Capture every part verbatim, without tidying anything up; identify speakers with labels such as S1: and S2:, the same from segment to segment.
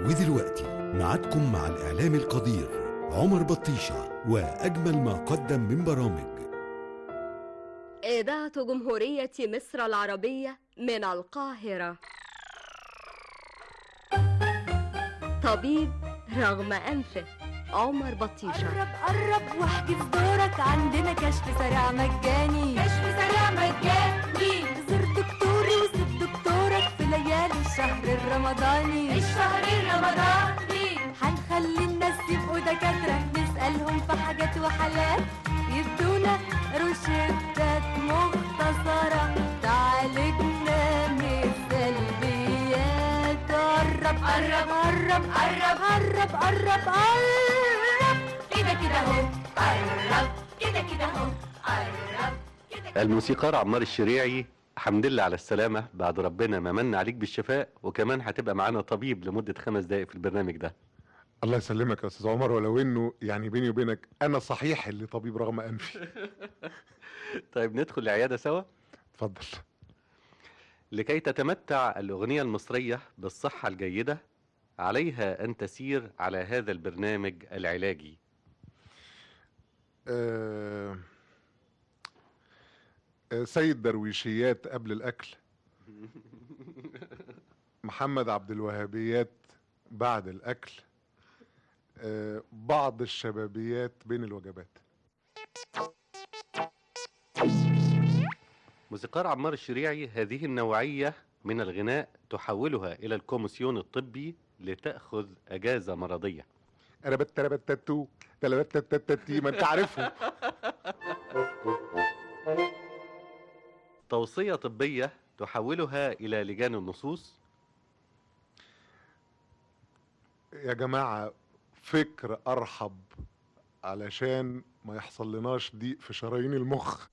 S1: ودلوقتي ميعادكم مع الإعلام القدير عمر بطيشة وأجمل ما قدم من برامج.
S2: إذاعة جمهورية مصر العربية من القاهرة. طبيب رغم أنفه عمر بطيشة.
S3: قرب قرب واحجز دورك، عندنا كشف سريع مجاني. كشف سريع مجاني. زور دكتوري وسيب دكتورك في ليالي الشهر الرمضاني. الشهر الرمضاني هنخلي الناس يبقوا دكاترة، نسألهم في حاجات وحالات، يدونا روشتات مختصرة تعالجنا من السلبيات. قرب قرب قرب قرب قرب قرب قرب كده كده اهو، قرب كده كده اهو، قرب كده.
S4: الموسيقار عمار الشريعي، الحمد لله على السلامة، بعد ربنا ما من عليك بالشفاء، وكمان هتبقى معانا طبيب لمدة خمس دقايق في البرنامج ده.
S5: الله يسلمك يا استاذ عمر، ولو انه يعني بيني وبينك انا صحيح اللي طبيب رغم انفي.
S4: طيب ندخل العيادة سوا؟
S5: اتفضل.
S4: لكي تتمتع الأغنية المصرية بالصحة الجيدة عليها أن تسير على هذا البرنامج العلاجي.
S5: أه... أه سيد درويشيات قبل الأكل، محمد عبد الوهابيات بعد الأكل، أه بعض الشبابيات بين الوجبات.
S4: موسيقار عمار الشريعي، هذه النوعية من الغناء تحولها إلى الكوميسيون الطبي لتأخذ أجازة مرضية.
S5: أربت تربت تاتو تلبت تاتي، ما أنت عارفهم.
S4: توصية طبية تحولها إلى لجان النصوص.
S5: يا جماعة فكر أرحب علشان ما يحصل لناش ضيق في شرايين المخ.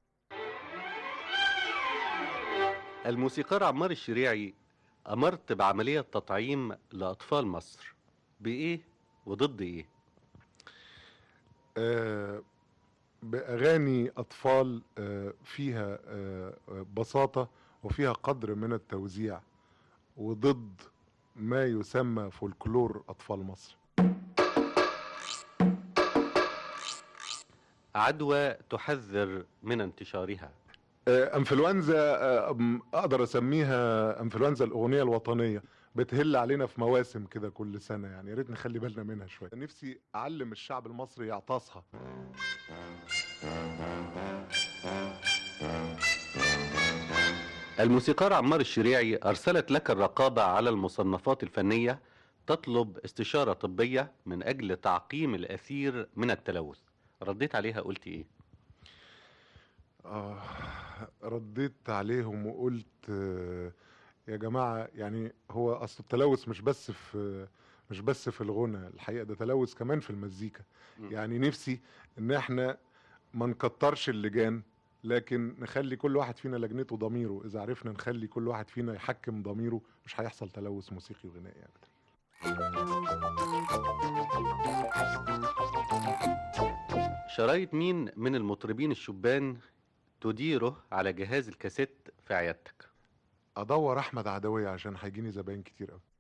S4: الموسيقار عمار الشريعي، أمرت بعملية تطعيم لأطفال مصر، بإيه وضد إيه؟
S5: آه بأغاني أطفال آه فيها آه بساطة وفيها قدر من التوزيع، وضد ما يسمى فولكلور أطفال مصر.
S4: عدوى تحذر من انتشارها.
S5: انفلونزا اقدر اسميها انفلونزا الاغنيه الوطنيه، بتهل علينا في مواسم كده كل سنه، يعني يا ريت نخلي بالنا منها شويه. نفسي اعلم الشعب المصري يعطسها.
S4: الموسيقار عمار الشريعي، ارسلت لك الرقابه على المصنفات الفنيه تطلب استشاره طبيه من اجل تعقيم الاثير من التلوث، رديت عليها قلت ايه؟
S5: آه رديت عليهم وقلت آه يا جماعة، يعني هو أصل التلوث مش بس في مش بس في الغنى، الحقيقة ده تلوث كمان في المزيكا. م. يعني نفسي إن احنا ما نكترش اللجان، لكن نخلي كل واحد فينا لجنته ضميره. إذا عرفنا نخلي كل واحد فينا يحكم ضميره مش هيحصل تلوث موسيقي وغنائي أبدا.
S4: شرايط مين من المطربين الشبان تديره على جهاز الكاسيت في عيادتك؟
S5: ادور احمد عدوية عشان هيجيني زباين كتير قوي.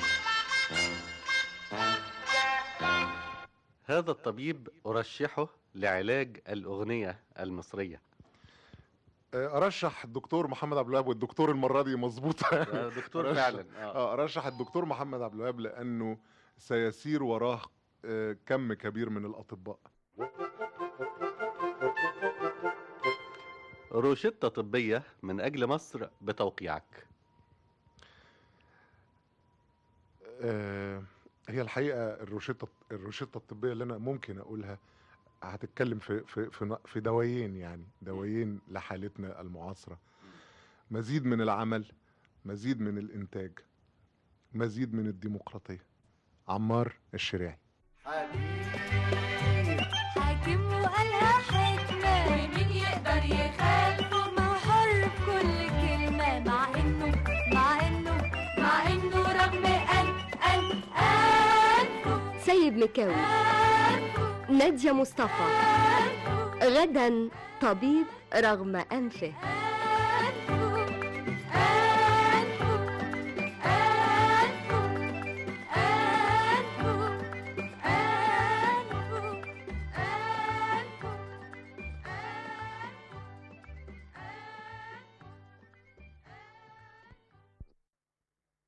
S4: هذا الطبيب ارشحه لعلاج الاغنية المصرية.
S5: ارشح الدكتور محمد عبد الوهاب، والدكتور المرة دي مظبوطة.
S4: دكتور فعلا.
S5: اه ارشح الدكتور محمد عبد الوهاب لانه سيسير وراه كم كبير من الاطباء.
S4: روشتة طبية من أجل مصر بتوقيعك.
S5: آه هي الحقيقة الروشتة الروشتة الطبية اللي أنا ممكن أقولها هتتكلم في في في, في دوايين، يعني دوايين لحالتنا المعاصرة. مزيد من العمل، مزيد من الإنتاج، مزيد من الديمقراطية. عمار الشريعي.
S3: حاكم وقالها حكمة، ومين يقدر يخالفه؟ ما هو حر بكل كلمة، مع إنه مع إنه مع إنه رغم أن أن أنفه.
S2: سيد مكاوي، نادية مصطفى، غدا طبيب رغم أنفه.